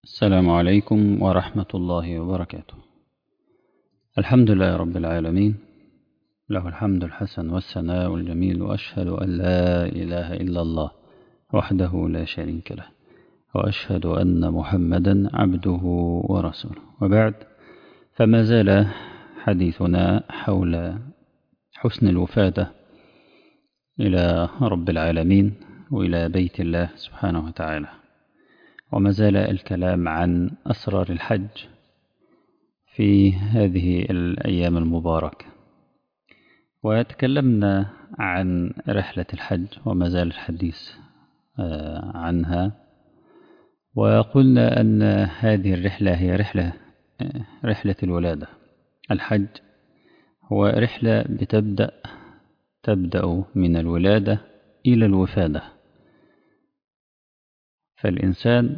السلام عليكم ورحمة الله وبركاته. الحمد لله رب العالمين، له الحمد الحسن والثناء الجميل، وأشهد أن لا إله إلا الله وحده لا شريك له، وأشهد أن محمدا عبده ورسوله، وبعد، فما زال حديثنا حول حسن الوفادة إلى رب العالمين وإلى بيت الله سبحانه وتعالى، وما زال الكلام عن أسرار الحج في هذه الأيام المباركة، وتكلمنا عن رحلة الحج وما زال الحديث عنها، وقلنا أن هذه الرحلة هي رحلة الولادة. الحج هو رحلة تبدأ من الولادة إلى الوفادة، فالإنسان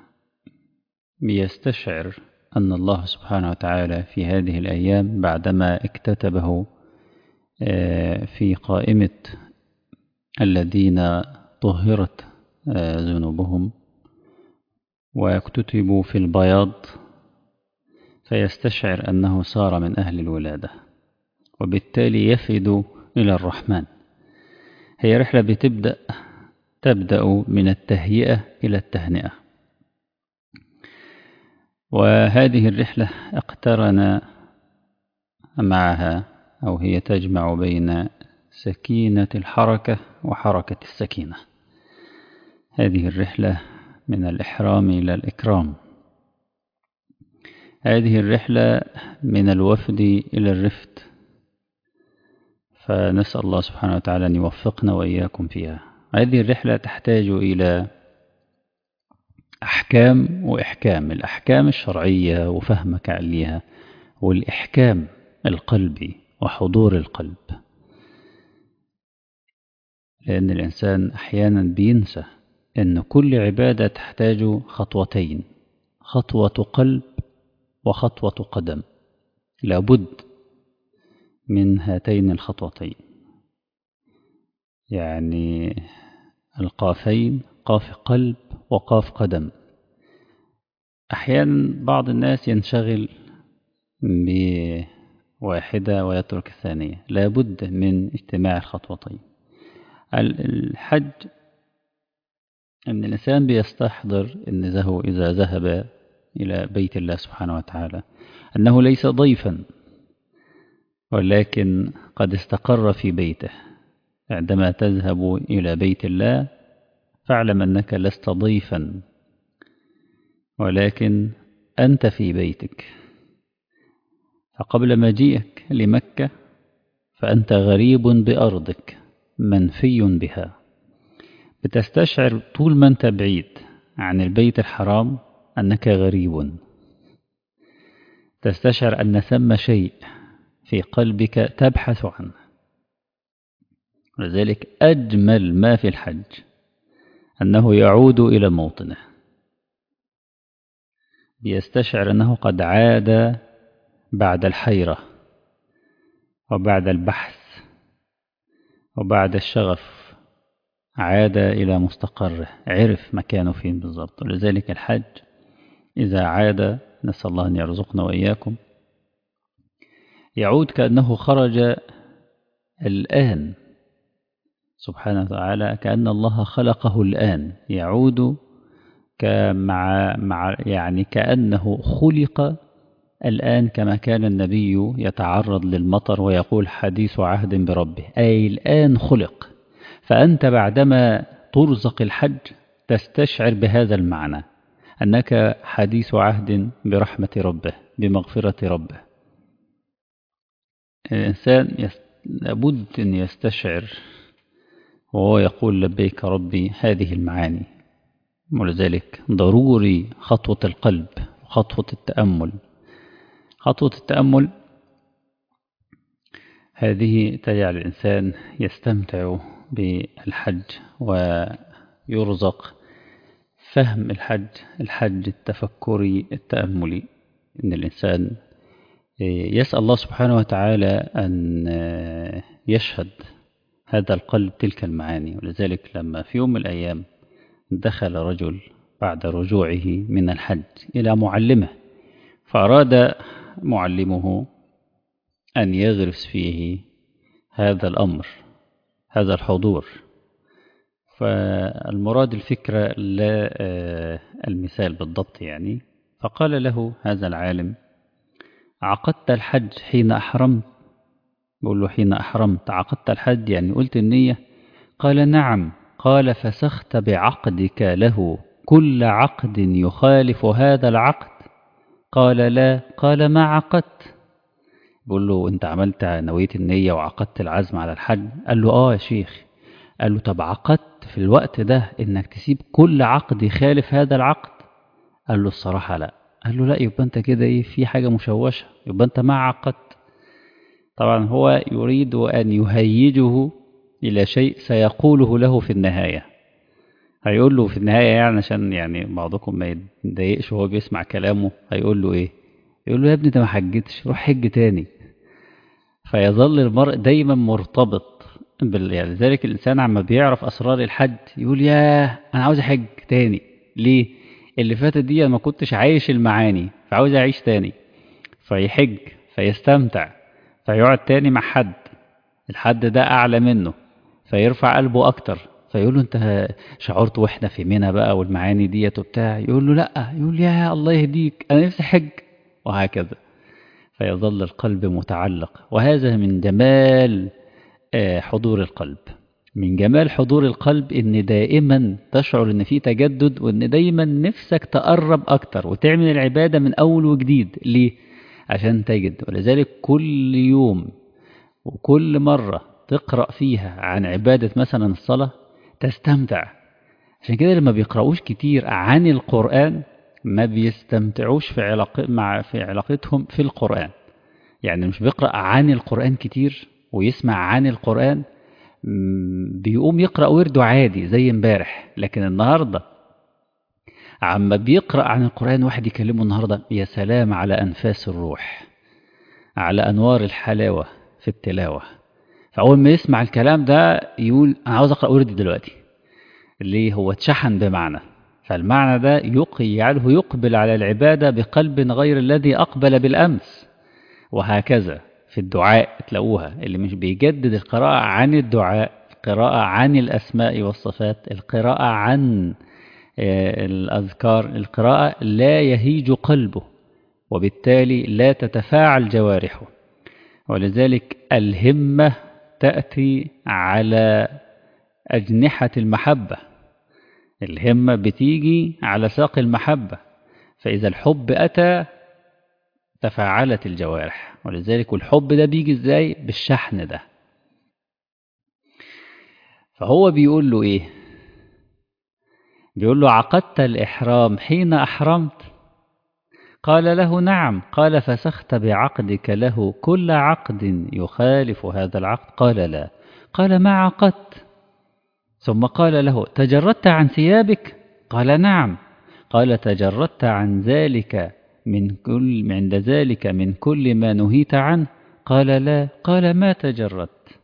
بيستشعر أن الله سبحانه وتعالى في هذه الأيام بعدما اكتتبه في قائمة الذين طهرت ذنوبهم ويكتتبوا في البياض، فيستشعر أنه صار من أهل الولادة، وبالتالي يفد إلى الرحمن. هي رحلة تبدأ من التهيئة إلى التهنئة، وهذه الرحلة اقترن معها، أو هي تجمع بين سكينة الحركة وحركة السكينة. هذه الرحلة من الإحرام إلى الإكرام، هذه الرحلة من الوفد إلى الرفد، فنسأل الله سبحانه وتعالى أن يوفقنا وإياكم فيها. هذه الرحلة تحتاج إلى أحكام وإحكام، الأحكام الشرعية وفهمك عليها، والإحكام القلبي وحضور القلب، لأن الإنسان أحيانا بينسى أن كل عبادة تحتاج خطوتين، خطوة قلب وخطوة قدم، لابد من هاتين الخطوتين، يعني القافين، قاف قلب وقاف قدم. أحيانا بعض الناس ينشغل بواحدة ويترك الثانية، لابد من اجتماع الخطوتين. الحج أن الإنسان بيستحضر أنه إذا ذهب إلى بيت الله سبحانه وتعالى أنه ليس ضيفا، ولكن قد استقر في بيته. عندما تذهب إلى بيت الله فاعلم أنك لست ضيفا، ولكن أنت في بيتك. فقبل مجيئك لمكة فأنت غريب بأرضك منفي بها، بتستشعر طول ما أنت بعيد عن البيت الحرام أنك غريب، تستشعر أن ثم شيء في قلبك تبحث عنه. لذلك أجمل ما في الحج أنه يعود إلى موطنه، بيستشعر أنه قد عاد بعد الحيرة وبعد البحث وبعد الشغف، عاد إلى مستقره، عرف مكانه فين بالضبط. ولذلك الحج إذا عاد، نسأل الله أن يرزقنا وإياكم، يعود كأنه خرج الآن، سبحانه وتعالى كأن الله خلقه الآن، يعود يعني كأنه خلق الآن، كما كان النبي يتعرض للمطر ويقول حديث عهد بربه، أي الآن خلق. فأنت بعدما ترزق الحج تستشعر بهذا المعنى، أنك حديث عهد برحمة ربه، بمغفرة ربه. الإنسان لابد أن يستشعر وهو يقول لبيك ربي هذه المعاني، ولذلك ضروري خطوة القلب وخطوة التأمل. خطوة التأمل هذه تجعل الإنسان يستمتع بالحج ويرزق فهم الحج التفكري التأملي، إن الإنسان يسأل الله سبحانه وتعالى أن يشهد هذا القلب تلك المعاني. ولذلك لما في يوم من الأيام دخل رجل بعد رجوعه من الحج إلى معلمه، فأراد معلمه أن يغرس فيه هذا الأمر، هذا الحضور. فالمراد الفكرة لا المثال بالضبط يعني. فقال له هذا العالم: عقدت الحج حين أحرمت؟ بقول له: حين أحرمت عقدت الحج، يعني قلت النية؟ قال: نعم. قال: فسخت بعقدك له كل عقد يخالف هذا العقد؟ قال: لا. قال: ما عقدت؟ بقول له: انت عملت نويت النية وعقدت العزم على الحج؟ قال له: يا شيخ. قال له: طب عقدت في الوقت ده انك تسيب كل عقد يخالف هذا العقد؟ قال له: الصراحة لا. قال له: لا، يبقى انت كده ايه، في حاجة مشوشة، يبقى انت ما عقدت. طبعا هو يريد أن يهيجه إلى شيء سيقوله له في النهاية. هيقول له في النهاية يعني، عشان يعني بعضكم ما يتضايقش وهو بيسمع كلامه، هيقول له إيه؟ يقول له: يا ابني ده ما حجتش، روح حج تاني. فيظل المرء دايما مرتبط يعني لذلك الإنسان عما بيعرف أسرار الحج يقول: ياه أنا عاوز أحج تاني. ليه؟ اللي فاتت دي ما كنتش عايش المعاني، فعاوز أعيش تاني. فيحج، فيستمتع، فيقعد تاني مع حد، الحد ده أعلى منه، فيرفع قلبه أكتر، فيقول له: أنت شعرت وإحنا في منى بقى والمعاني ديت وبتاع؟ يقول له: لأ. يقول: يا الله يهديك، أنا نفسي حج. وهكذا فيظل القلب متعلق. وهذا من جمال حضور القلب. من جمال حضور القلب إن دائما تشعر إن في تجدد، وإن دايما نفسك تقرب أكتر وتعمل العبادة من أول وجديد. ليه؟ عشان تجد. ولذلك كل يوم وكل مرة تقرأ فيها عن عبادة مثلا الصلاة تستمتع. عشان كده لما بيقرأوش كتير عن القرآن ما بيستمتعوش في علاقتهم في القرآن. يعني مش بيقرأ عن القرآن كتير ويسمع عن القرآن، بيقوم يقرأ ورده عادي زي امبارح. لكن النهاردة عما بيقرأ عن القرآن، واحد يكلمه النهاردة: يا سلام على أنفاس الروح، على أنوار الحلاوة في التلاوة. فأول ما يسمع الكلام ده يقول: أنا عاوز أقرأ وردي دلوقتي. ليه؟ هو اتشحن بمعنى، فالمعنى ده يجعله يقبل على العبادة بقلب غير الذي أقبل بالأمس. وهكذا في الدعاء تلاقوها، اللي مش بيجدد القراءة عن الدعاء، القراءة عن الأسماء والصفات، القراءة عن الأذكار، القراءة لا يهيج قلبه، وبالتالي لا تتفاعل جوارحه. ولذلك الهمة تأتي على أجنحة المحبة. الهمة بتيجي على ساق المحبة، فإذا الحب أتى تفاعلت الجوارح. ولذلك الحب ده بيجي إزاي؟ بالشحن ده. فهو بيقول له إيه؟ بيقول له: عقدت الإحرام حين أحرمت؟ قال له: نعم. قال: فسخت بعقدك له كل عقد يخالف هذا العقد؟ قال: لا. قال: ما عقدت؟ ثم قال له: تجردت عن ثيابك؟ قال: نعم. قال: تجردت عن ذلك عند ذلك من كل ما نهيت عنه؟ قال: لا. قال: ما تجردت؟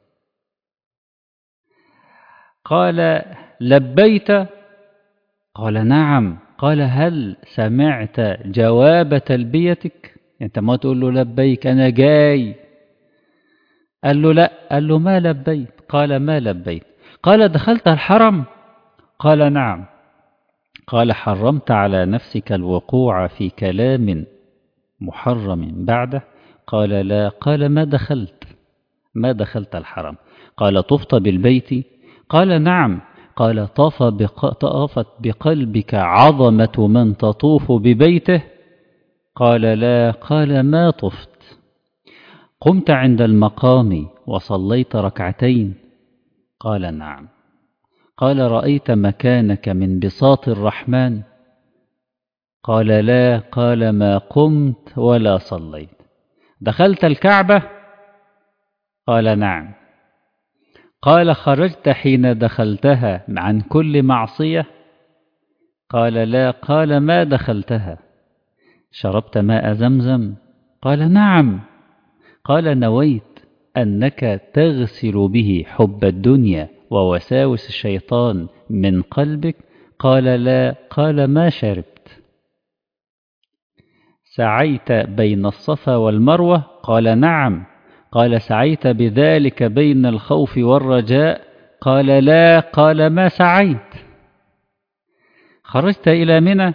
قال: لبيت؟ قال: نعم. قال: هل سمعت جواب تلبيتك؟ انت ما تقول له لبيك أنا جاي. قال له: لا. قال له: ما لبيت؟ قال: ما لبيت. قال: دخلت الحرم؟ قال: نعم. قال: حرمت على نفسك الوقوع في كلام محرم بعده؟ قال: لا. قال: ما دخلت الحرم. قال: طفت بالبيت؟ قال: نعم. قال: طافت بقلبك عظمة من تطوف ببيته؟ قال: لا. قال: ما طفت. قمت عند المقام وصليت ركعتين؟ قال: نعم. قال: رأيت مكانك من بساط الرحمن؟ قال: لا. قال: ما قمت ولا صليت. دخلت الكعبة؟ قال: نعم. قال: خرجت حين دخلتها عن كل معصية؟ قال: لا. قال: ما دخلتها. شربت ماء زمزم؟ قال: نعم. قال: نويت أنك تغسل به حب الدنيا ووساوس الشيطان من قلبك؟ قال لا. قال ما شربت. سعيت بين الصفا والمروة؟ قال نعم. قال سعيت بذلك بين الخوف والرجاء؟ قال لا. قال ما سعيت. خرجت إلى منى؟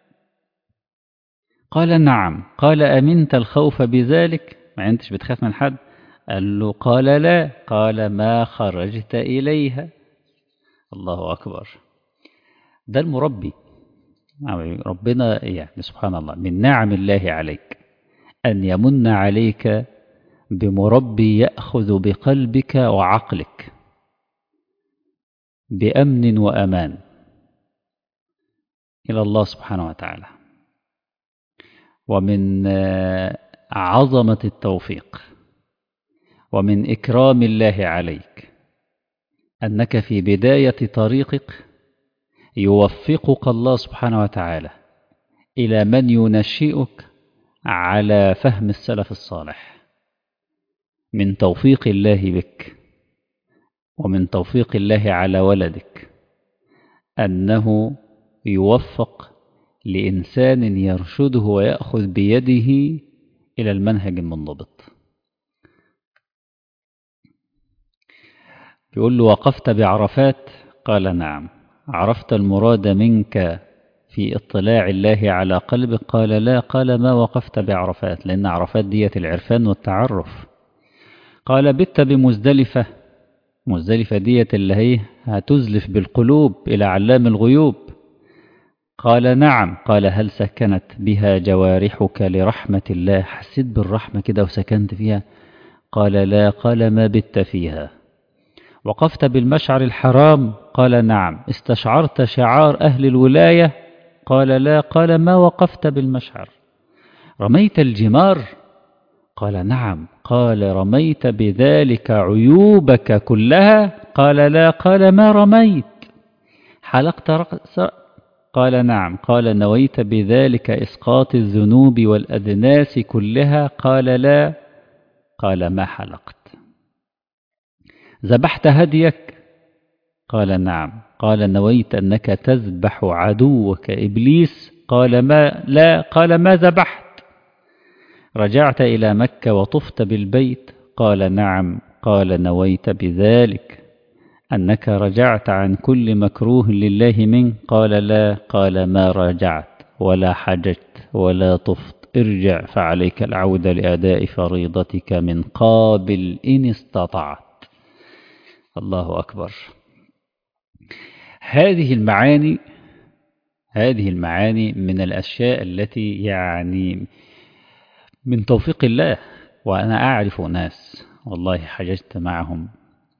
قال نعم. قال أمنت الخوف بذلك؟ ما أنتش بتخاف من حد؟ قال له قال لا. قال ما خرجت إليها. الله أكبر. ده المربي. ربنا يعني سبحان الله من نعم الله عليك أن يمن عليك بمربي يأخذ بقلبك وعقلك بأمن وأمان إلى الله سبحانه وتعالى. ومن عظمة التوفيق ومن إكرام الله عليك أنك في بداية طريقك يوفقك الله سبحانه وتعالى إلى من ينشئك على فهم السلف الصالح. من توفيق الله بك ومن توفيق الله على ولدك أنه يوفق لإنسان يرشده ويأخذ بيده إلى المنهج المنضبط. يقول له وقفت بعرفات؟ قال نعم. عرفت المراد منك في اطلاع الله على قلبك؟ قال لا. قال ما وقفت بعرفات، لأن عرفات دية العرفان والتعرف. قال بت بمزدلفة؟ مزدلفة دية اللي هي هتزلف بالقلوب إلى علام الغيوب. قال نعم. قال هل سكنت بها جوارحك لرحمة الله؟ حسيت بالرحمة كده وسكنت فيها؟ قال لا. قال ما بت فيها. وقفت بالمشعر الحرام؟ قال نعم. استشعرت شعار أهل الولاية؟ قال لا. قال ما وقفت بالمشعر. رميت الجمار؟ قال نعم. قال رميت بذلك عيوبك كلها؟ قال لا. قال ما رميت. حلقت رأس؟ قال نعم. قال نويت بذلك إسقاط الذنوب والأدناس كلها؟ قال لا. قال ما حلقت. ذبحت هديك؟ قال نعم. قال نويت أنك تذبح عدوك إبليس؟ قال ما لا. قال ما ذبحت. رجعت إلى مكة وطفت بالبيت؟ قال نعم. قال نويت بذلك أنك رجعت عن كل مكروه لله منه؟ قال لا. قال ما رجعت ولا حججت ولا طفت. ارجع فعليك العودة لأداء فريضتك من قابل إن استطعت. الله أكبر. هذه المعاني من الأشياء التي يعني من توفيق الله. وأنا أعرف ناس والله حججت معهم،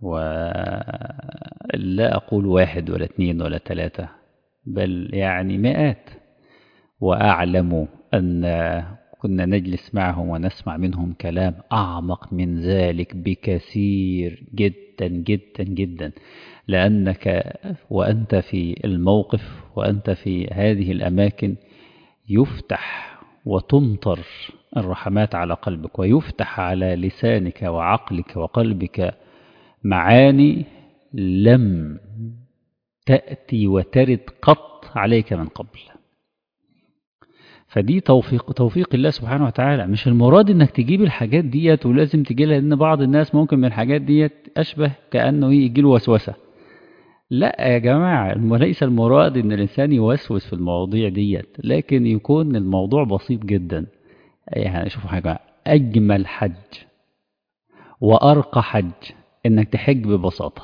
ولا أقول 1 ولا 2 ولا 3 بل يعني 100، وأعلم أن كنا نجلس معهم ونسمع منهم كلام أعمق من ذلك بكثير جدا جدا جدا. لأنك وأنت في الموقف وأنت في هذه الأماكن يفتح وتمطر الرحمات على قلبك، ويفتح على لسانك وعقلك وقلبك معاني لم تأتي وترد قط عليك من قبل. فدي توفيق الله سبحانه وتعالى. مش المراد انك تجيب الحاجات ديت ولازم تجي لها، لان بعض الناس ممكن من الحاجات ديت اشبه كأنه يجي له وسوسة. لا يا جماعة، ليس المراد ان الانسان يوسوس في المواضيع ديت، لكن يكون الموضوع بسيط جدا. يعني شوفوا حاجة، اجمل حج وارقى حج انك تحج ببساطة.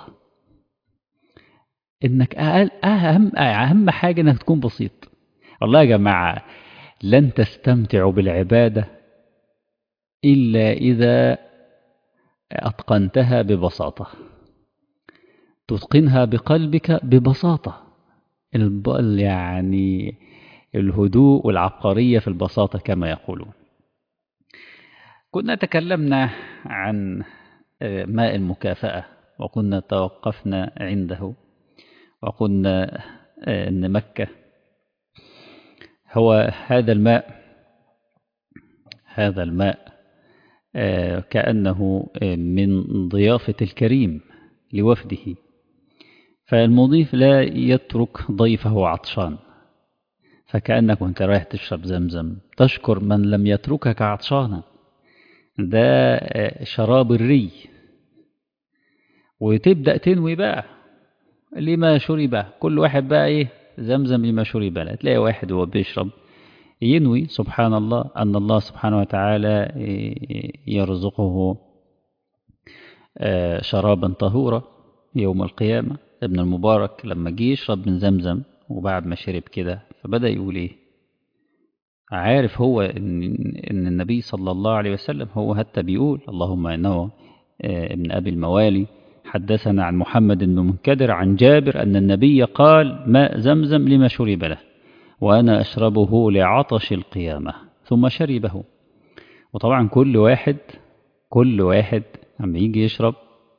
انك اهم حاجة انك تكون بسيط. والله يا جماعة لن تستمتعوا بالعبادة إلا إذا أتقنتها ببساطة، تتقنها بقلبك ببساطة. يعني الهدوء والعبقرية في البساطة كما يقولون. كنا تكلمنا عن ماء المكافأة، وكنا توقفنا عنده، وقلنا أن مكة هو هذا الماء كأنه من ضيافة الكريم لوفده، فالمضيف لا يترك ضيفه عطشان، فكأنك وانت رايح تشرب زمزم تشكر من لم يتركك عطشانا. ده شراب الري. وتبدأ تنوي بقى لما شرب، كل واحد بقى ايه، زمزم لما شرب له. تلاقي واحد وهو بيشرب ينوي سبحان الله أن الله سبحانه وتعالى يرزقه شرابا طهورا يوم القيامة. ابن المبارك لما جه يشرب من زمزم وبعد ما شرب كده فبدأ يقول ايه، عارف هو إن النبي صلى الله عليه وسلم هو حتى بيقول اللهم إنه ابن أبي الموالي حدثنا عن محمد بن منكدر عن جابر أن النبي قال ماء زمزم لما شرب له وأنا أشربه لعطش القيامة، ثم شربه. وطبعا كل واحد لما يجي يشرب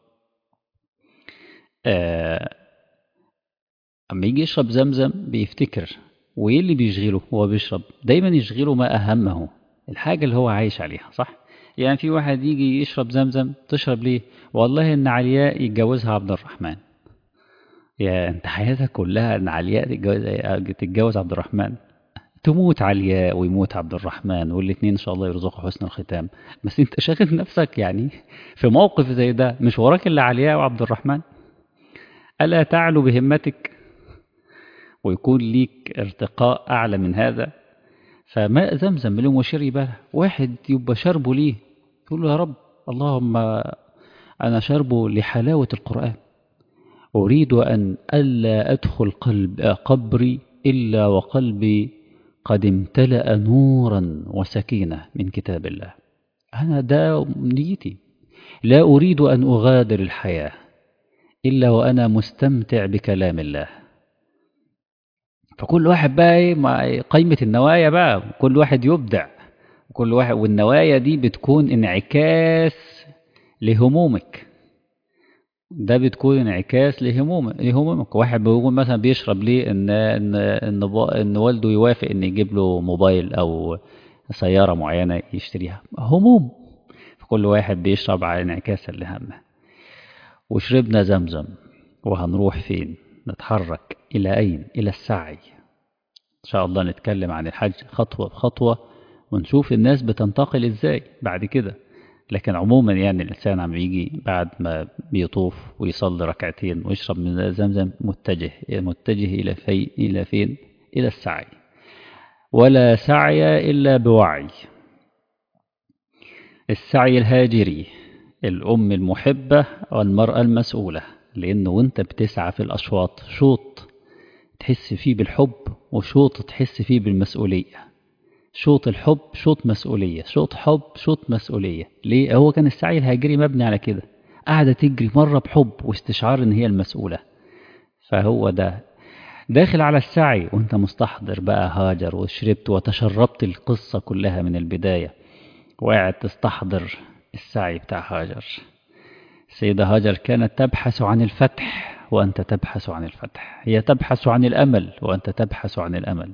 أما يجي يشرب زمزم بيفتكر، وإيه اللي بيشغله هو بيشرب؟ دايما يشغله ما أهمه، الحاجة اللي هو عايش عليها، صح؟ يعني في واحد يجي يشرب زمزم، تشرب ليه؟ والله إن علياء يتجوزها عبد الرحمن. يا أنت حياتك كلها إن علياء تتجوز عبد الرحمن، تموت علياء ويموت عبد الرحمن والاتنين إن شاء الله يرزقوا حسن الختام، بس أنت شاغل نفسك يعني في موقف زي ده، مش وراك إلا علياء وعبد الرحمن؟ ألا تعلو بهمتك ويكون ليك ارتقاء أعلى من هذا؟ فماء زمزم لهم وشرب، واحد يبقى شربه ليه؟ يقول له يا رب اللهم أنا شربه لحلاوة القرآن، أريد أن ألا أدخل قبري إلا وقلبي قد امتلأ نورا وسكينة من كتاب الله. أنا ده نيتي، لا أريد أن أغادر الحياة إلا وأنا مستمتع بكلام الله. فكل واحد بقى ايه مع قائمة النوايا بقى، كل واحد يبدع، كل واحد، والنوايا دي بتكون انعكاس لهمومك، ده بتكون انعكاس لهمومك. واحد بيقول مثلا بيشرب ليه ان والده يوافق ان يجيب له موبايل او سيارة معينة يشتريها، هموم. فكل واحد بيشرب على انعكاس لهمه. وشربنا زمزم، وهنروح فين؟ نتحرك إلى أين؟ إلى السعي. إن شاء الله نتكلم عن الحج خطوة بخطوة ونشوف الناس بتنتقل إزاي بعد كده. لكن عموما يعني الإنسان عم يجي بعد ما بيطوف ويصلي ركعتين ويشرب من زمزم متجه إلى فين؟ إلى السعي. ولا سعي إلا بوعي. السعي الهاجري، الأم المحبة والمرأة المسؤولة، لأنه وانت بتسعى في الأشواط، شوط تحس فيه بالحب وشوط تحس فيه بالمسؤولية. شوط الحب شوط مسؤولية، شوط حب شوط مسؤولية. ليه؟ هو كان السعي الهاجري مبني على كده، قاعدة تجري مرة بحب واستشعار ان هي المسؤولة. فهو ده داخل على السعي وانت مستحضر بقى هاجر، وشربت وتشربت القصة كلها من البداية، وقاعد تستحضر السعي بتاع هاجر. السيدة هاجر كانت تبحث عن الفتح وأنت تبحث عن الفتح، هي تبحث عن الأمل وأنت تبحث عن الأمل.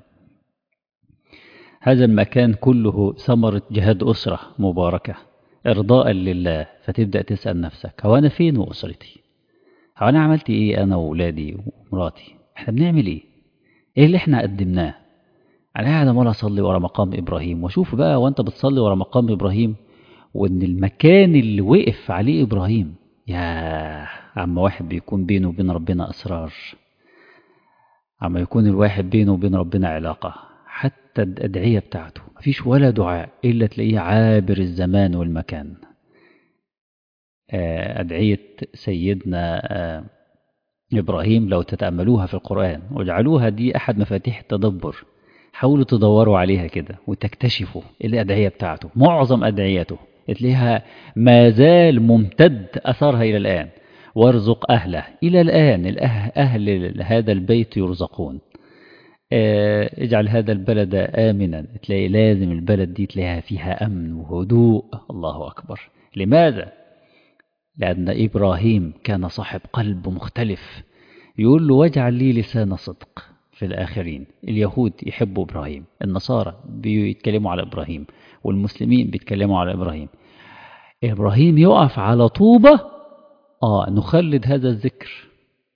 هذا المكان كله ثمرة جهاد أسرة مباركة إرضاء لله. فتبدأ تسأل نفسك هو أنا فين وأسرتي؟ هو أنا عملت إيه أنا وولادي ومراتي؟ إحنا بنعمل إيه؟ إيه اللي إحنا قدمناه؟ أنا قاعد أمال أصلي ورا مقام إبراهيم، وأشوف بقى وأنت بتصلي ورا مقام إبراهيم وإن المكان اللي وقف عليه إبراهيم، يا عم واحد بيكون بينه وبين ربنا أسرار، عم يكون الواحد بينه وبين ربنا علاقة. حتى الأدعية بتاعته مفيش ولا دعاء إلا تلاقيه عابر الزمان والمكان. أدعية سيدنا إبراهيم لو تتأملوها في القرآن واجعلوها دي أحد مفاتيح التدبر، حاولوا تدوروا عليها كده وتكتشفوا الأدعية بتاعته. معظم أدعيته تلاقيها ما زال ممتد أثرها إلى الآن. وارزق أهله إلى الآن، أهل هذا البيت يرزقون. اجعل هذا البلد آمنا، تلاقي لازم البلد دي تلاقيها فيها أمن وهدوء. الله أكبر. لماذا؟ لأن إبراهيم كان صاحب قلب مختلف. يقول له واجعل لي لسان صدق في الآخرين. اليهود يحبوا إبراهيم، النصارى بيتكلموا على إبراهيم، والمسلمين بيتكلموا على إبراهيم. إبراهيم يقف على طوبة نخلد هذا الذكر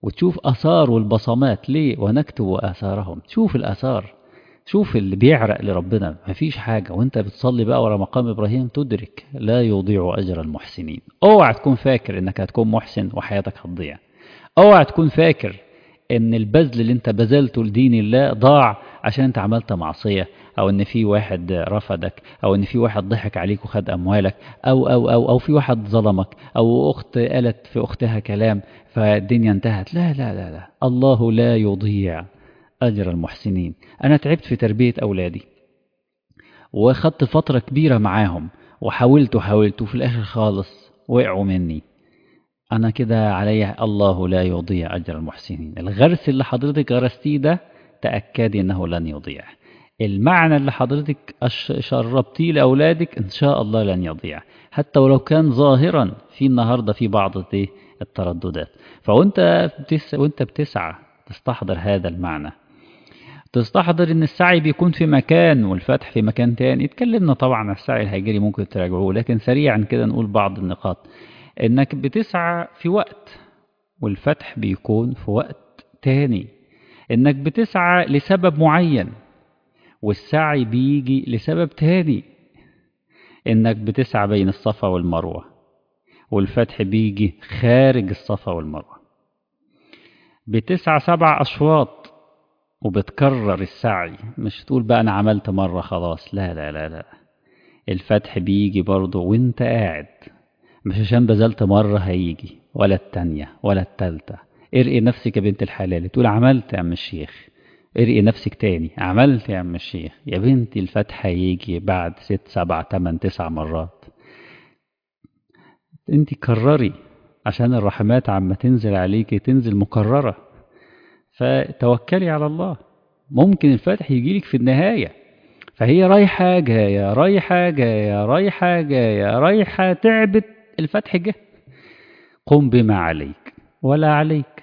وتشوف آثار والبصمات. ليه؟ ونكتب آثارهم. شوف الآثار، شوف اللي بيعرق لربنا. مفيش حاجة وانت بتصلي بقى ورا مقام إبراهيم تدرك لا يضيع أجر المحسنين. اوعى تكون فاكر انك هتكون محسن وحياتك هتضيع. اوعى تكون فاكر ان البذل اللي انت بذلته لدين الله ضاع عشان انت عملت معصية، او ان في واحد رفضك، او ان في واحد ضحك عليك وخد اموالك، او في واحد ظلمك، او اخت قالت في اختها كلام فالدنيا انتهت. لا لا لا لا، الله لا يضيع اجر المحسنين. انا تعبت في تربية اولادي وخدت فترة كبيرة معاهم، وحاولت وفي الاخر خالص وقعوا مني. أنا كده علي الله لا يضيع أجر المحسنين. الغرس اللي حضرتك غرستيه ده تأكدي أنه لن يضيع. المعنى اللي حضرتك شربتيه لأولادك إن شاء الله لن يضيع، حتى ولو كان ظاهرا في النهاردة في بعض الترددات. وانت بتسعى تستحضر هذا المعنى، تستحضر ان السعي بيكون في مكان والفتح في مكان تاني. اتكلمنا طبعا عن السعي الهجري، ممكن تراجعوه، لكن سريعا كده نقول بعض النقاط. انك بتسعى في وقت والفتح بيكون في وقت تاني. انك بتسعى لسبب معين والسعي بيجي لسبب تاني. انك بتسعى بين الصفا والمروة والفتح بيجي خارج الصفا والمروة. بتسعى 7 أشواط وبتكرر السعي، مش تقول بقى أنا عملت مرة خلاص. لا لا لا لا، الفتح بيجي برضه وانت قاعد، مش عشان بذلت مرة هيجي ولا التانية ولا التالتة. ارقي نفسك يا بنت الحلال، تقول عملت يا عم الشيخ. ارقي نفسك تاني، عملت يا عم الشيخ. يا بنتي الفتح هيجي بعد 6 7 8 9 مرات. انت كرري عشان الرحمات عما تنزل عليك تنزل مكررة. فتوكلي على الله، ممكن الفتح يجيلك في النهاية. فهي رايحة جاية رايحة جاية رايحة جاية رايحة، تعبت، الفتح جه. قم بما عليك ولا عليك.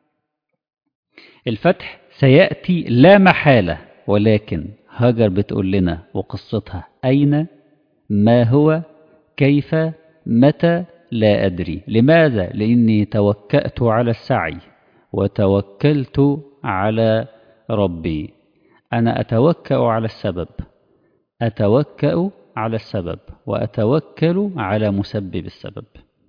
الفتح سيأتي لا محالة، ولكن هاجر بتقول لنا وقصتها أين، ما هو، كيف، متى، لا أدري. لماذا؟ لأني توكأت على السعي وتوكلت على ربي. أنا أتوكأ على السبب، أتوكأ على السبب وأتوكل على مسبب السبب.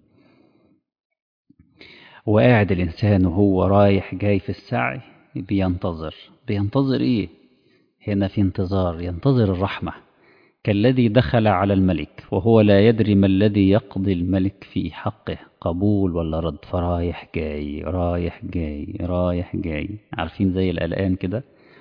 وقاعد الإنسان وهو رايح جاي في السعي بينتظر إيه؟ هنا في انتظار، ينتظر الرحمة. كالذي دخل على الملك وهو لا يدري ما الذي يقضي الملك في حقه، قبول ولا رد، فرايح جاي رايح جاي رايح جاي، عارفين زي القلقان كده.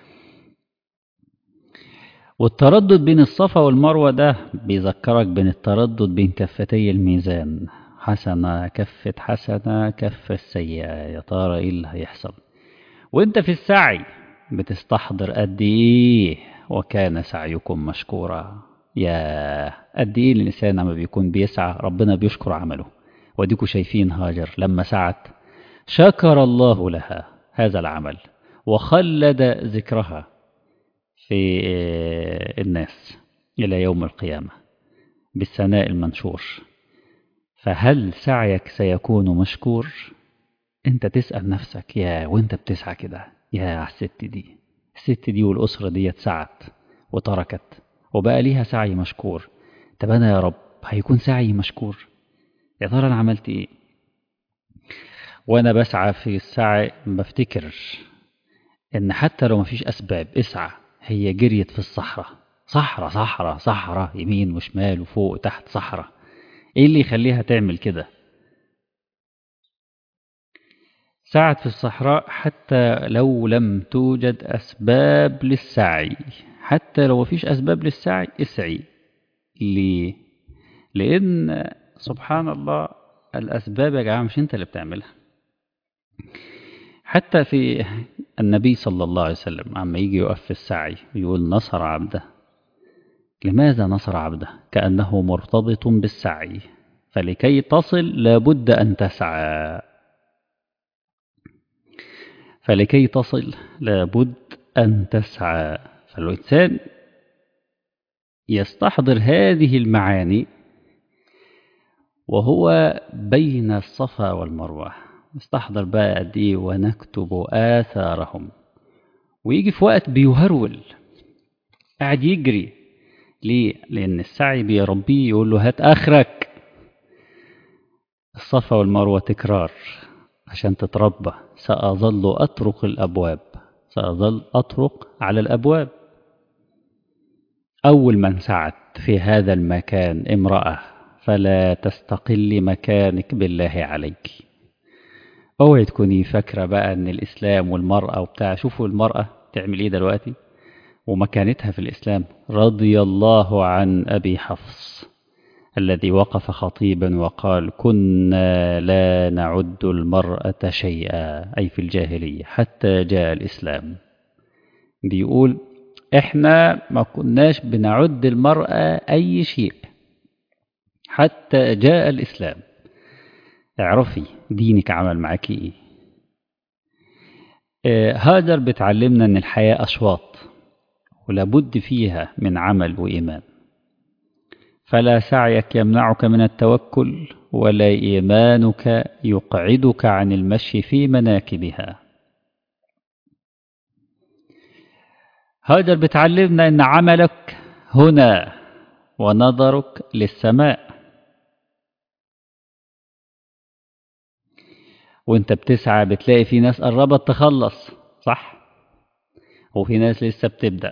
والتردد بين الصفا والمروة ده بيذكرك بين التردد بين كفتي الميزان، حسنة كفة حسنة كفة سيئة، يا ترى ايه اللي هيحصل. وانت في السعي بتستحضر قد ايه وكان سعيكم مشكورا. يا قد ايه الانسان لما بيكون بيسعى ربنا بيشكر عمله. وديكوا شايفين هاجر لما سعت شكر الله لها هذا العمل وخلد ذكرها في الناس إلى يوم القيامة بالثناء المنشور. فهل سعيك سيكون مشكور؟ انت تسأل نفسك يا وانت بتسعى كده، يا الست دي والأسرة دي سعت وتركت وبقى ليها سعي مشكور. طب أنا يا رب هيكون سعي مشكور؟ يا ترى أنا عملت إيه؟ وأنا بسعى في السعي بفتكر إن حتى لو مفيش أسباب اسعى. هي جريت في الصحراء، صحراء صحراء صحراء، يمين وشمال وفوق وتحت صحراء. إيه اللي يخليها تعمل كده؟ سعت في الصحراء حتى لو لم توجد أسباب للسعي. حتى لو مفيش أسباب للسعي اسعي. ليه؟ لأن سبحان الله الأسباب يا جماعة مش أنت اللي بتعملها. حتى في النبي صلى الله عليه وسلم عما يجي يقف في السعي يقول نصر عبده. لماذا نصر عبده؟ كأنه مرتبط بالسعي. فلكي تصل لابد أن تسعى، فلكي تصل لابد أن تسعى. فالإنسان يستحضر هذه المعاني وهو بين الصفا والمروة استحضر بقى قد إيه ونكتب آثارهم. ويجي في وقت بيهرول، قاعد يجري. ليه؟ لأن السعي بيربيه، يقول له هات آخرك. الصفا والمروة تكرار عشان تتربى. سأظل أطرق الأبواب، سأظل أطرق على الأبواب. أول من سعت في هذا المكان امرأة، فلا تستقل مكانك بالله عليك. اوعي تكوني فاكرة بقى ان الإسلام والمرأة وبتاع. شوفوا المرأة تعمل ايه دلوقتي ومكانتها في الإسلام. رضي الله عن أبي حفص الذي وقف خطيبا وقال كنا لا نعد المرأة شيئا، أي في الجاهلية حتى جاء الإسلام. بيقول احنا ما كناش بنعد المرأة أي شيء حتى جاء الإسلام. اعرفي دينك عمل معاكي ايه. هاجر بتعلمنا ان الحياة أشواط ولابد فيها من عمل وإيمان. فلا سعيك يمنعك من التوكل ولا إيمانك يقعدك عن المشي في مناكبها. هاجر بتعلمنا ان عملك هنا ونظرك للسماء. وانت بتسعى بتلاقي في ناس قربت تخلص، صح؟ وفي ناس لسه بتبدأ.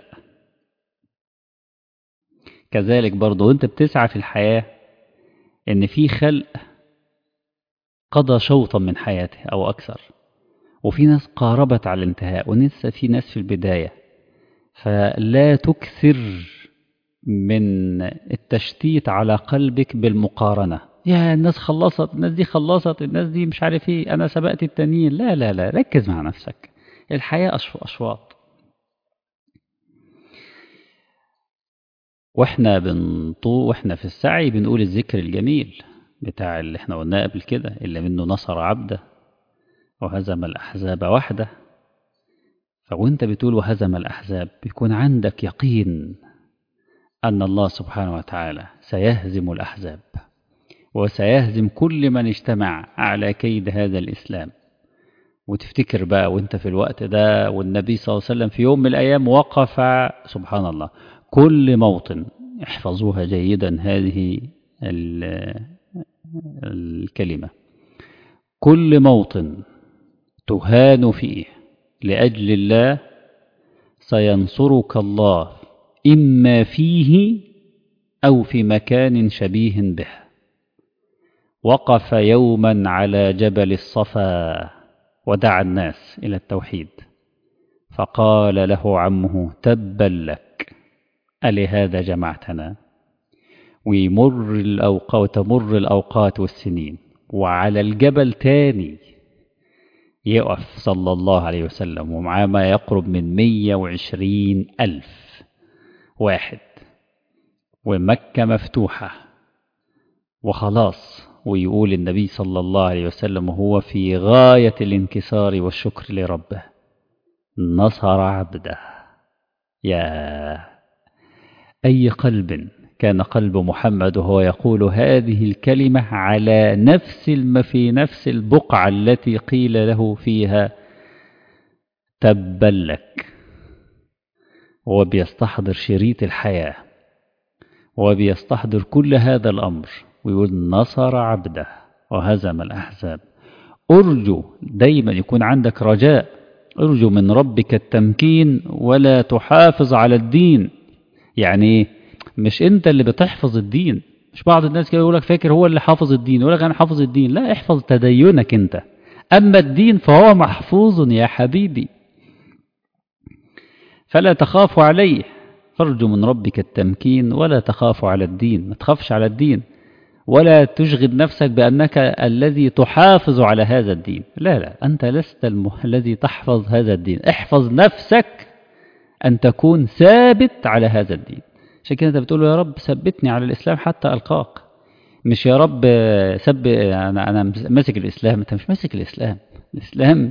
كذلك برضو وانت بتسعى في الحياة ان في خلق قضى شوطا من حياته او اكثر، وفي ناس قاربت على الانتهاء، ولسه في ناس في البداية. فلا تكثر من التشتيت على قلبك بالمقارنة. يا الناس خلصت، الناس دي خلصت، الناس دي مش عارف ايه، انا سبقت التانيين. لا لا لا، ركز مع نفسك. الحياة أشواط. واحنا في السعي بنقول الذكر الجميل بتاع اللي احنا قلناه قبل كده، اللي منه نصر عبده وهزم الأحزاب وحده. فوانت بتقول وهزم الأحزاب بيكون عندك يقين أن الله سبحانه وتعالى سيهزم الأحزاب وسيهزم كل من اجتمع على كيد هذا الإسلام. وتفتكر بقى وانت في الوقت ده والنبي صلى الله عليه وسلم في يوم من الأيام وقف، سبحان الله، كل موطن، احفظوها جيدا هذه الكلمة، كل موطن تهان فيه لأجل الله سينصرك الله، إما فيه أو في مكان شبيه به. وقف يوما على جبل الصفا ودعا الناس إلى التوحيد، فقال له عمه تبا لك ألهذا جمعتنا. وتمر الأوقات والسنين، وعلى الجبل تاني يقف صلى الله عليه وسلم ومعاه ما يقرب من 120,000 واحد، ومكة مفتوحة وخلاص. ويقول النبي صلى الله عليه وسلم وهو في غاية الانكسار والشكر لربه نصر عبده. يا أي قلب كان قلب محمد وهو يقول هذه الكلمة على في نفس البقعة التي قيل له فيها تبا لك، وبيستحضر شريط الحياة وبيستحضر كل هذا الأمر ويقول نصر عبده وهزم الأحزاب. أرجو دايما يكون عندك رجاء، أرجو من ربك التمكين ولا تحافظ على الدين. يعني مش أنت اللي بتحفظ الدين. مش بعض الناس كده يقولك فاكر هو اللي حافظ الدين، يقولك أنا حافظ الدين. لا، احفظ تدينك أنت، أما الدين فهو محفوظ يا حبيبي، فلا تخاف عليه. فارجو من ربك التمكين ولا تخاف على الدين. ما تخافش على الدين ولا تشغل نفسك بأنك الذي تحافظ على هذا الدين. لا لا، أنت لست الذي تحفظ هذا الدين. احفظ نفسك أن تكون ثابت على هذا الدين. عشان كده أنت بتقول يا رب ثبتني على الإسلام حتى ألقاك، مش يا رب أنا ماسك الإسلام. أنت مش ماسك الإسلام. الإسلام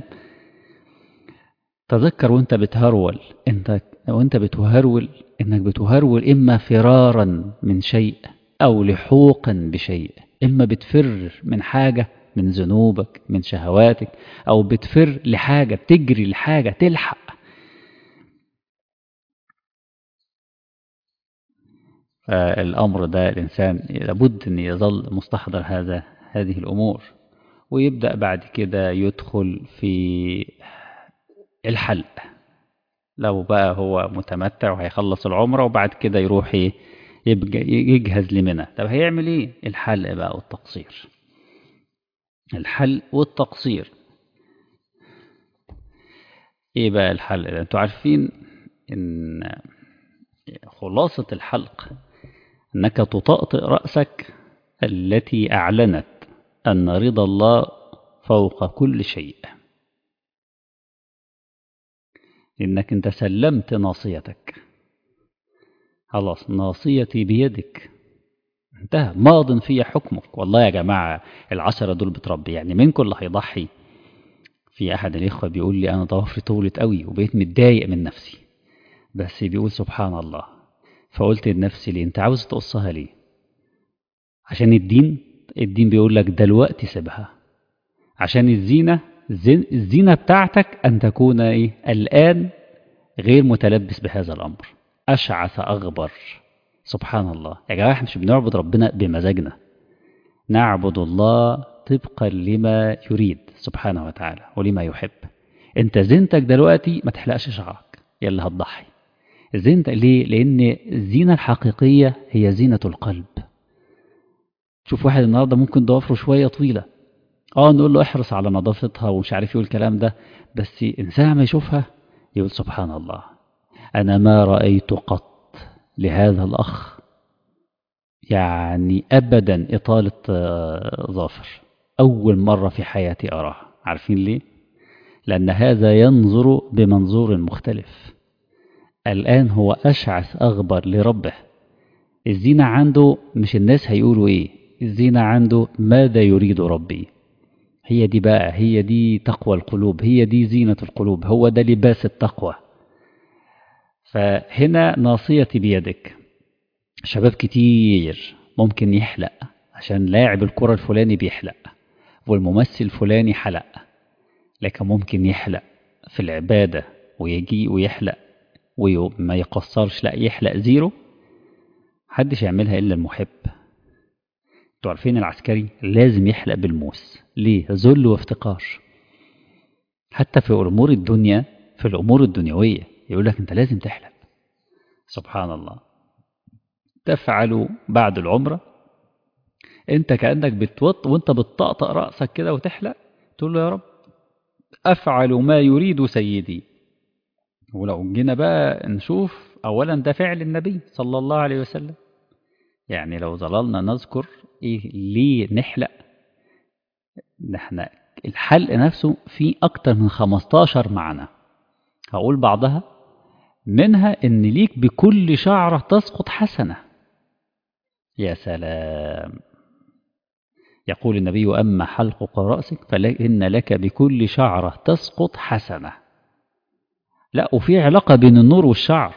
تذكر وأنت بتهرول، وأنت بتهرول إنك بتهرول إما فرارا من شيء أو لحوقا بشيء. إما بتفر من حاجة من ذنوبك من شهواتك، أو بتفر لحاجة، بتجري لحاجة تلحق. فالأمر ده الإنسان لابد أن يظل مستحضر هذه الأمور، ويبدأ بعد كده يدخل في الحلق. لو بقى هو متمتع وهيخلص العمرة وبعد كده يروح يبقى يجهز لمنى، طب هيعمل ايه؟ الحلق بقى والتقصير. الحلق والتقصير ايه بقى الحلق ده؟ انتوا عارفين ان خلاصة الحلق انك تطأطئ رأسك التي اعلنت ان رضا الله فوق كل شيء، انك انت سلمت ناصيتك، خلاص ناصيتي بيدك، انتهى، ماض في حكمك. والله يا جماعة العشرة دول بتربي، يعني منكم اللي هيضحي. في أحد الإخوة بيقول لي أنا ضوافري طولت قوي وبقيت متضايق من نفسي، بس بيقول سبحان الله. فقلت لنفسي ليه أنت عاوز تقصها ليه؟ عشان الدين بيقول لك دلوقتي سيبها. عشان الزينة، الزينة بتاعتك أن تكون إيه؟ الآن غير متلبس بهذا الأمر. أشعث أغبر. سبحان الله يا جماعة، احنا مش بنعبد ربنا بمزاجنا، نعبد الله طبقا لما يريد سبحانه وتعالى ولما يحب. انت زينتك دلوقتي ما تحلقش شعرك يا اللي هتضحي. زينتك ليه؟ لان الزينة الحقيقية هي زينة القلب. شوف واحد النهاردة ممكن ضوافره شوية طويلة، نقول له احرص على نظافتها ومش عارف يقول الكلام ده، بس انسان ما يشوفها يقول سبحان الله، انا ما رأيت قط لهذا الأخ يعني أبدا إطالة ظافر، أول مرة في حياتي أراها. عارفين ليه؟ لأن هذا ينظر بمنظور مختلف. الآن هو أشعث أغبر لربه. الزينة عنده مش الناس هيقولوا إيه، الزينة عنده ماذا يريد ربي. هي دي بقى، هي دي تقوى القلوب، هي دي زينة القلوب، هو ده لباس التقوى. فهنا ناصيتي بيدك. شباب كتير ممكن يحلق عشان لاعب الكرة الفلاني بيحلق والممثل الفلاني حلق، لكن ممكن يحلق في العبادة ويجي ويحلق وما يقصرش، لا يحلق زيرو. محدش يعملها إلا المحب. انتوا عارفين العسكري لازم يحلق بالموس، ليه؟ ذل وافتقار. حتى في أمور الدنيا، في الأمور الدنيوية يقول لك أنت لازم تحلق. سبحان الله. تفعل بعد العمرة أنت كأنك بتوط وأنت بتطقطق رأسك كده وتحلق، تقول له يا رب أفعل ما يريد سيدي. ولو جينا بقى نشوف، أولا ده فعل النبي صلى الله عليه وسلم. يعني لو ظللنا نذكر إيه ليه نحلق، نحن الحلق نفسه فيه أكتر من 15 معنى، هقول بعضها. منها إن ليك بكل شعرة تسقط حسنة. يا سلام. يقول النبي أما حلق رأسك فإن لك بكل شعرة تسقط حسنة. لا، وفي علاقة بين النور والشعر.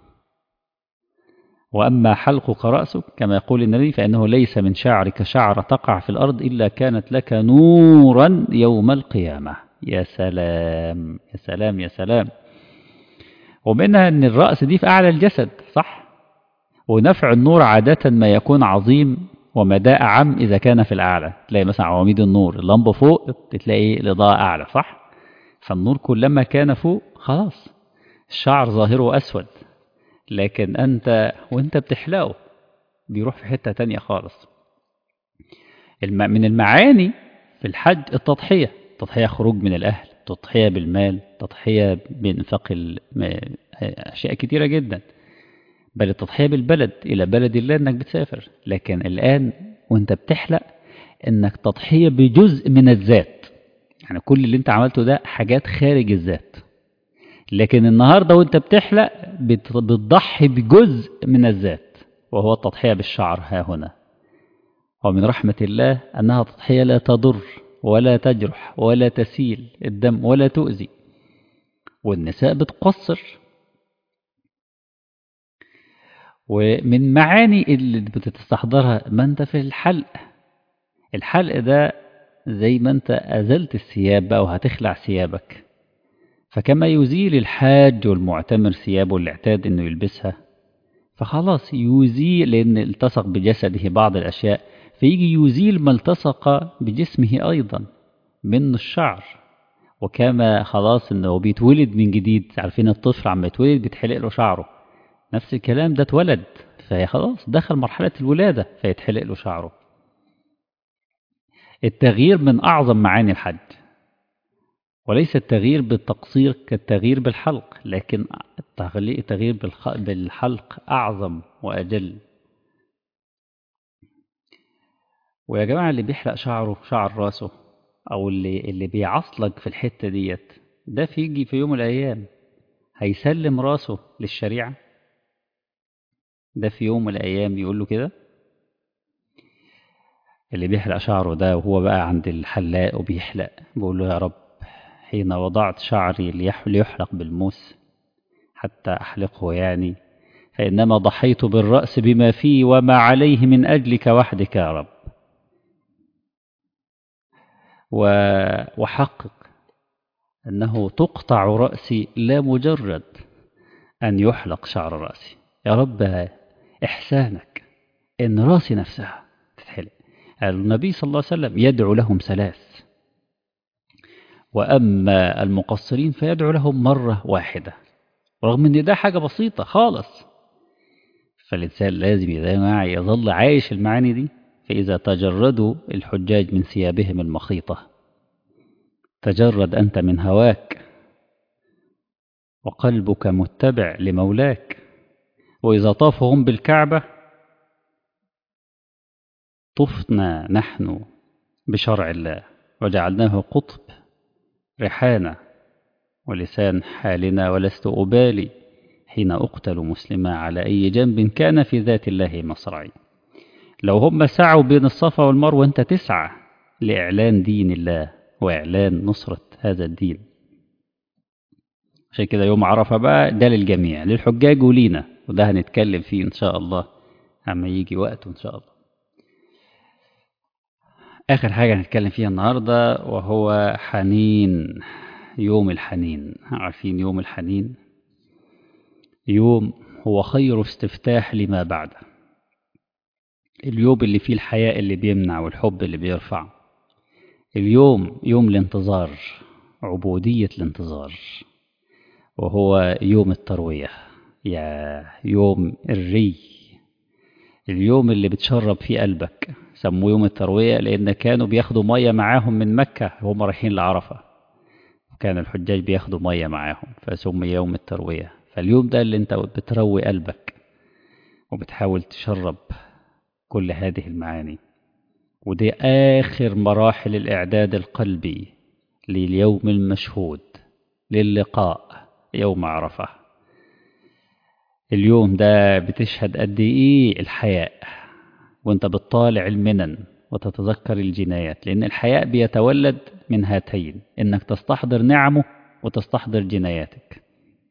وأما حلقك رأسك كما يقول النبي فإنه ليس من شعرك شعرة تقع في الأرض إلا كانت لك نورا يوم القيامة. يا سلام يا سلام يا سلام. ومنها أن الرأس دي في أعلى الجسد، صح؟ ونفع النور عادة ما يكون عظيم ومداء عام إذا كان في الأعلى. تلاقي مثلا عواميد النور اللمبة فوق تلاقي الإضاءة أعلى، صح؟ فالنور كلما كان فوق خلاص الشعر ظاهره أسود، لكن أنت وأنت بتحلقه بيروح في حتة تانية خالص. من المعاني في الحج التضحية، تضحية خروج من الأهل، تضحية بالمال، تضحية بإنفاق أشياء كتيرة جدا، بل التضحية بالبلد إلى بلد الله إنك بتسافر. لكن الآن وأنت بتحلق إنك تضحية بجزء من الذات، يعني كل اللي أنت عملته ده حاجات خارج الذات. لكن النهاردة وأنت بتحلق بتضحي بجزء من الذات، وهو التضحية بالشعر. ها هنا ومن رحمة الله أنها تضحية لا تضر ولا تجرح ولا تسيل الدم ولا تؤذي. والنساء بتقصر. ومن معاني اللي بتستحضرها ما أنت في الحلق. الحلق ده زي ما أنت أزلت الثياب بقى وهتخلع ثيابك، فكما يزيل الحاج والمعتمر ثيابه اللي اعتاد إنه يلبسها، فخلاص يزيل لأن التصق بجسده بعض الأشياء، فيجي يزيل ما التصق بجسمه أيضا من الشعر. وكما خلاص إنه بيتولد من جديد، عارفين الطفل عم يتولد بيتحلق له شعره، نفس الكلام ده اتولد، فهي خلاص دخل مرحلة الولادة فيتحلق له شعره. التغيير من أعظم معاني الحج، وليس التغيير بالتقصير كالتغيير بالحلق، لكن التغيير بالحلق أعظم وأجل. ويا جماعة اللي بيحلق شعره شعر راسه، أو اللي بيعصلك في الحتة ديت، ده فيجي في يوم من الأيام هيسلم راسه للشريعة. ده في يوم من الأيام يقول له كده. اللي بيحلق شعره ده وهو بقى عند الحلاق وبيحلق بيقول له: يا رب، حين وضعت شعري ليحلق بالموس حتى أحلقه يعني، فإنما ضحيت بالرأس بما فيه وما عليه من أجلك وحدك يا رب. وحقق أنه تقطع رأسي لا مجرد أن يحلق شعر رأسي، يا رب إحسانك إن رأسي نفسها تتحلق. النبي صلى الله عليه وسلم يدعو لهم 3، وأما المقصرين فيدعو لهم مرة واحدة، رغم أن ده حاجة بسيطة خالص. فالإنسان لازم يظل عايش المعاني دي. فإذا تجردوا الحجاج من ثيابهم المخيطة، تجرد أنت من هواك وقلبك متبع لمولاك. وإذا طافوا هم بالكعبة، طفنا نحن بشرع الله وجعلناه قطب ريحانة ولسان حالنا، ولست أبالي حين أقتل مسلما على أي جنب كان في ذات الله مصرعي. لو هم سعوا بين الصفا والمروة، أنت تسعى لإعلان دين الله وإعلان نصرة هذا الدين. عشان كده يوم عرفة بقى ده للجميع، للحجاج ولينا، وده هنتكلم فيه إن شاء الله عما يجي وقته إن شاء الله. آخر حاجة هنتكلم فيها النهاردة وهو حنين، يوم الحنين. عارفين يوم الحنين؟ يوم هو خير استفتاح لما بعده، اليوم اللي فيه الحياء اللي بيمنع والحب اللي بيرفع. اليوم يوم الانتظار، عبودية الانتظار، وهو يوم التروية، يا يوم الري، اليوم اللي بتشرب فيه قلبك. سموه يوم التروية لأن كانوا بياخدوا مية معاهم من مكة وهم رايحين لعرفة، وكان الحجاج بياخدوا مية معاهم، فسمي يوم التروية. فاليوم ده اللي انت بتروي قلبك وبتحاول تشرب كل هذه المعاني. ودي آخر مراحل الإعداد القلبي لليوم المشهود، للقاء يوم عرفة. اليوم ده بتشهد قد إيه الحياء وانت بتطالع المنن وتتذكر الجنايات، لأن الحياء بيتولد من هاتين: إنك تستحضر نعمه وتستحضر جناياتك.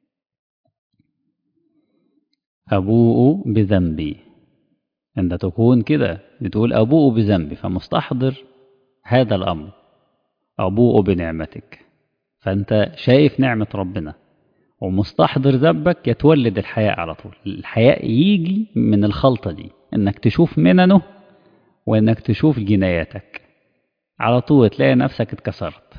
أبوء بذنبي، أنت تكون كده بتقول أبوء بذنبي، فمستحضر هذا الأمر. أبوء بنعمتك، فأنت شايف نعمة ربنا ومستحضر ذنبك، يتولد الحياء على طول. الحياء يجي من الخلطة دي، إنك تشوف مننه وإنك تشوف جناياتك، على طول تلاقي نفسك اتكسرت.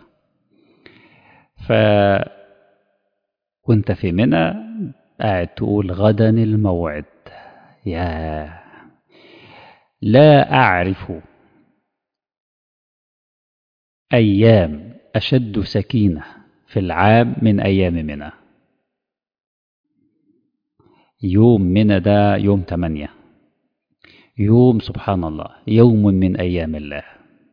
وانت في منى قاعد تقول غدا الموعد. يا لا أعرف أيام أشد سكينة في العام من أيام منى. يوم منى ده يوم 8، يوم سبحان الله، يوم من أيام الله.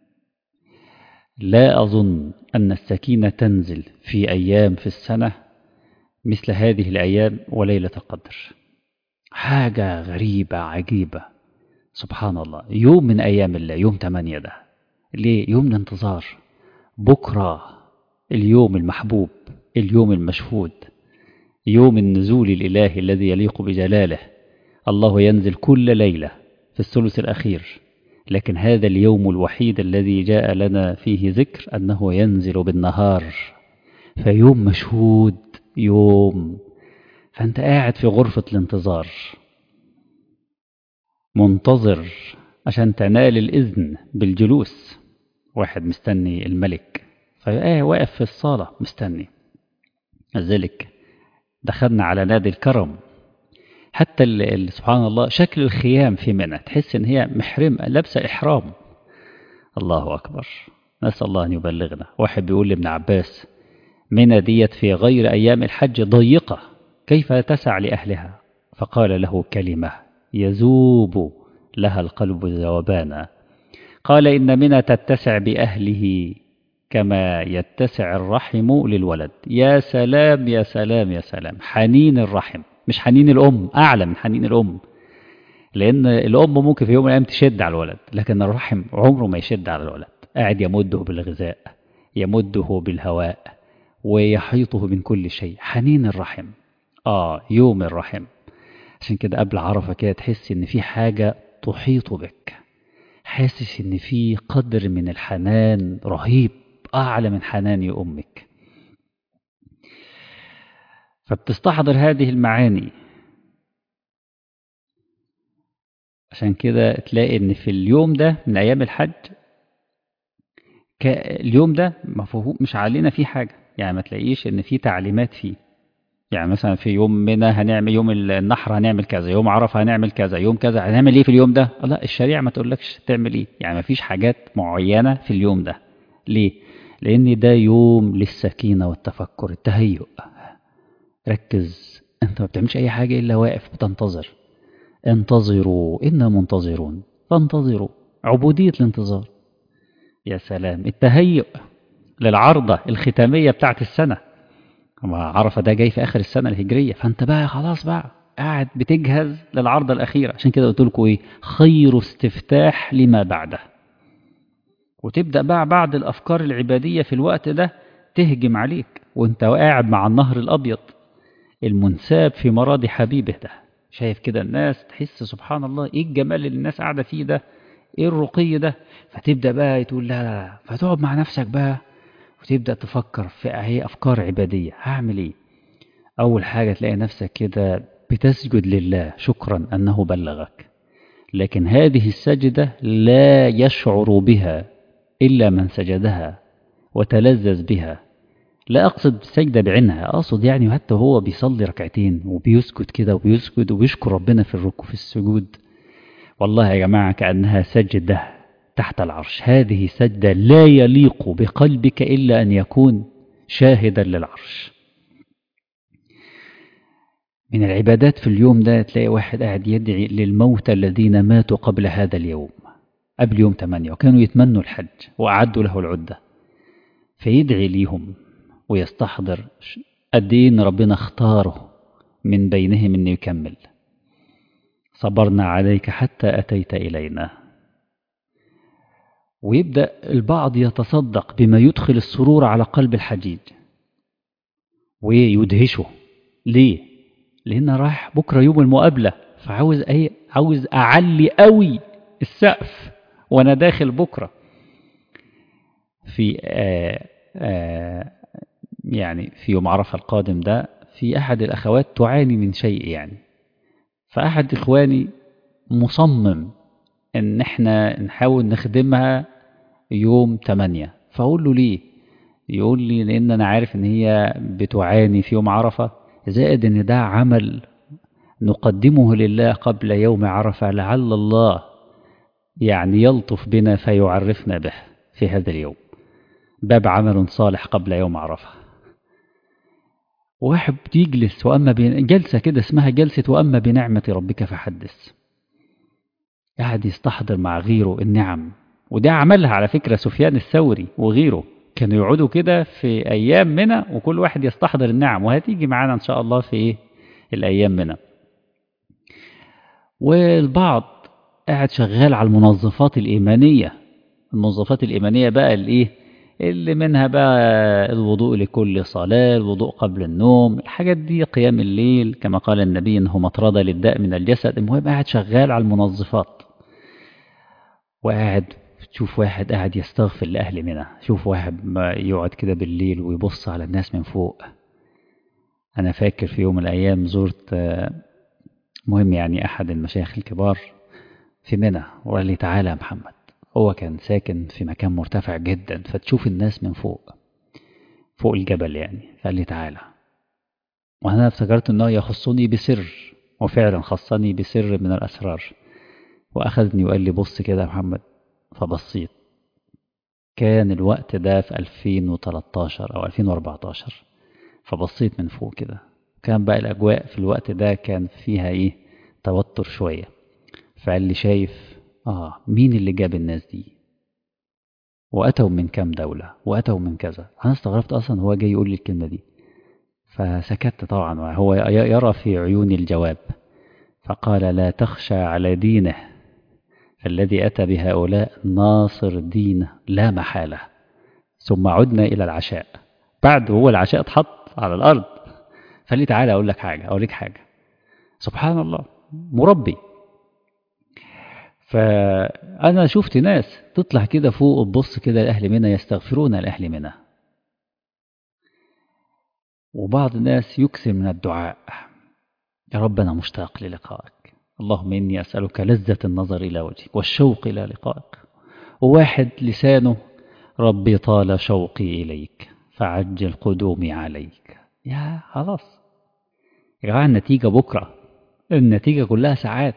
لا أظن أن السكينة تنزل في أيام في السنة مثل هذه الأيام وليلة القدر. حاجة غريبة عجيبة، سبحان الله. يوم من أيام الله، يوم 8 ده ليه؟ يوم الانتظار. بكرة اليوم المحبوب، اليوم المشهود، يوم النزول الإلهي الذي يليق بجلاله. الله ينزل كل ليلة في الثلث الأخير لكن هذا اليوم الوحيد الذي جاء لنا فيه ذكر أنه ينزل بالنهار، فيوم مشهود، يوم، فأنت قاعد في غرفة الانتظار منتظر عشان تنال الإذن بالجلوس. واحد مستني الملك واقف في الصالة مستني. لذلك دخلنا على نادي الكرم، حتى سبحان الله شكل الخيام في منى تحس ان هي محرمة لابسة إحرام. الله أكبر، نسأل الله أن يبلغنا. واحد بيقول لابن عباس منى ديت في غير أيام الحج ضيقة، كيف تسع لأهلها؟ فقال له كلمة يذوب لها القلب ذوبانا، قال إن منى تتسع بأهله كما يتسع الرحم للولد. يا سلام يا سلام يا سلام، حنين الرحم، مش حنين الأم، أعلى من حنين الأم، لأن الأم ممكن في يوم من الأيام تشد على الولد، لكن الرحم عمره ما يشد على الولد، قاعد يمده بالغذاء، يمده بالهواء، ويحيطه من كل شيء. حنين الرحم، يوم الرحم. عشان كده قبل عرفة كده تحس إن في حاجة تحيط بك، حاسس إن في قدر من الحنان رهيب، أعلى من حنان أمك. فبتستحضر هذه المعاني. عشان كده تلاقي إن في اليوم ده من أيام الحج، اليوم ده مفهوم مش علينا فيه حاجة، يعني ما تلاقيش إن فيه تعليمات فيه. يعني مثلا في يوم منا هنعمل، يوم النحر هنعمل كذا، يوم عرفة هنعمل كذا، يوم كذا هنعمل ايه في اليوم ده. لا، الشريعة ما تقولكش تعمل ايه، يعني ما فيش حاجات معينة في اليوم ده. ليه؟ لأن ده يوم للسكينة والتفكر، التهيؤ. ركز، انت ما بتعملش اي حاجة الا واقف بتنتظر. انتظروا إنا منتظرون، فانتظروا، عبودية الانتظار. يا سلام، التهيؤ للعرضة الختامية بتاعت السنة. عرفة ده جاي في آخر السنة الهجرية، فأنت بقى خلاص بقى قاعد بتجهز للعرضة الأخيرة. عشان كده قلت لكم إيه؟ خير استفتاح لما بعده. وتبدأ بقى بعد الأفكار العبادية في الوقت ده تهجم عليك وانت قاعد مع النهر الأبيض المنساب في مراضي حبيبه ده. شايف كده الناس، تحس سبحان الله إيه الجمال اللي الناس قاعدة فيه ده، إيه الرقي ده. فتبدأ بقى تقول لا لا لا، فتقعد مع نفسك بقى وتبدأ تفكر في أي أفكار عبادية. هعمل إيه؟ أول حاجة تلاقي نفسك كده بتسجد لله شكرا أنه بلغك. لكن هذه السجدة لا يشعر بها إلا من سجدها وتلذذ بها. لا أقصد سجدة بعينها، أقصد يعني حتى هو بيصلي ركعتين وبيسجد كده وبيسجد وبيشكر ربنا في الركوع في السجود، والله يا جماعة كأنها سجدة تحت العرش. هذه سجدة لا يليق بقلبك إلا أن يكون شاهدا للعرش. من العبادات في اليوم ده تلاقي واحد قاعد يدعي للموتى الذين ماتوا قبل هذا اليوم، قبل يوم 8، وكانوا يتمنوا الحج وأعدوا له العدة، فيدعي ليهم ويستحضر قد ايه ان ربنا اختاره من بينهم انه يكمل. صبرنا عليك حتى أتيت إلينا. ويبدأ البعض يتصدق بما يدخل السرور على قلب الحجيج ويدهشه. ليه؟ لأن رايح بكرة يوم المقابلة، فعاوز عاوز أعلي قوي السقف وأنا داخل بكرة. في يعني في يوم عرفة القادم ده في أحد الأخوات تعاني من شيء يعني، فأحد إخواني مصمم إن إحنا نحاول نخدمها يوم 8. فأقول له ليه؟ يقول لي لأن أنا عارف إن هي بتعاني في يوم عرفة، زائد إن ده عمل نقدمه لله قبل يوم عرفة، لعل الله يعني يلطف بنا فيعرفنا به في هذا اليوم، باب عمل صالح قبل يوم عرفة. واحد يجلس وأما جلسة كده اسمها جلسة وأما بنعمة ربك فحدث، قاعد يستحضر مع غيره النعم. وده عملها على فكرة سفيان الثوري وغيره، كانوا يقعدوا كده في أيام منى وكل واحد يستحضر النعم، وهتيجي معانا إن شاء الله في الأيام منى. والبعض قاعد شغال على المنظفات الإيمانية. المنظفات الإيمانية بقى اللي منها بقى الوضوء لكل صلاة، الوضوء قبل النوم، الحاجات دي، قيام الليل كما قال النبي إنه مطردة للداء من الجسد. المهم قاعد شغال على المنظفات. وقاعد تشوف واحد قاعد يستغفر لأهل منى، شوف واحد ما يقعد كده بالليل ويبص على الناس من فوق. أنا فاكر في يوم من الأيام زرت مهم يعني أحد المشايخ الكبار في منى، وقال لي تعالى يا محمد. هو كان ساكن في مكان مرتفع جدا، فتشوف الناس من فوق فوق الجبل يعني. فقال لي تعالى، وأنا افتكرت أنه يخصني بسر، وفعلا خصني بسر من الأسرار. وأخذني وقال لي بص كده يا محمد. فبصيت، كان الوقت ده في 2013 أو 2014. فبصيت من فوق كده، كان بقى الأجواء في الوقت ده كان فيها إيه، توتر شوية. فقال لي شايف مين اللي جاب الناس دي، وأتوا من كام دولة، وأتوا من كذا. أنا استغربت أصلا هو جاي يقول لي الكلمة دي. فسكت طبعا، وهو يرى في عيوني الجواب. فقال لا تخشى على دينه، فالذي أتى بهؤلاء ناصر دينه لا محالة. ثم عدنا إلى العشاء. بعد هو العشاء اتحط على الأرض، فقال لي تعالى أقول لك حاجة، أوريك حاجة. سبحان الله، مربي. فأنا شفت ناس تطلع كده فوق وتبص كده لأهل منى، يستغفرون لأهل منى. وبعض الناس يكثر من الدعاء، يا رب أنا مشتاق للقائك، اللهم إني أسألك لذة النظر إلى وجهك والشوق إلى لقائك. وواحد لسانه ربي طال شوقي إليك فعجل قدومي عليك. يا خلاص يا جماعة، النتيجة بكرة، النتيجة كلها ساعات.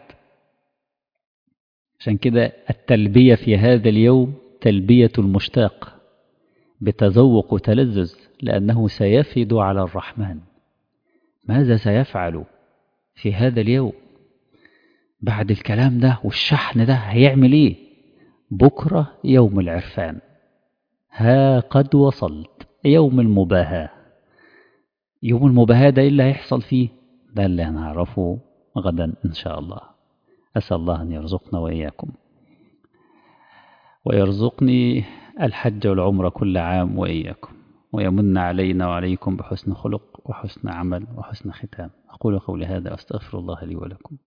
عشان كده التلبية في هذا اليوم تلبية المشتاق بتذوق وتلذذ، لأنه سيفد على الرحمن. ماذا سيفعل في هذا اليوم بعد الكلام ده والشحن ده؟ هيعمل ايه بكرة؟ يوم العرفان، ها قد وصلت، يوم المباهاة. يوم المباهاة ده إيه اللي هيحصل فيه؟ ده اللي هنعرفه غدا إن شاء الله. أسأل الله أن يرزقنا وإياكم، ويرزقني الحج والعمرة كل عام وإياكم، ويمن علينا وعليكم بحسن خلق وحسن عمل وحسن ختام. أقول قولي هذا، أستغفر الله لي ولكم.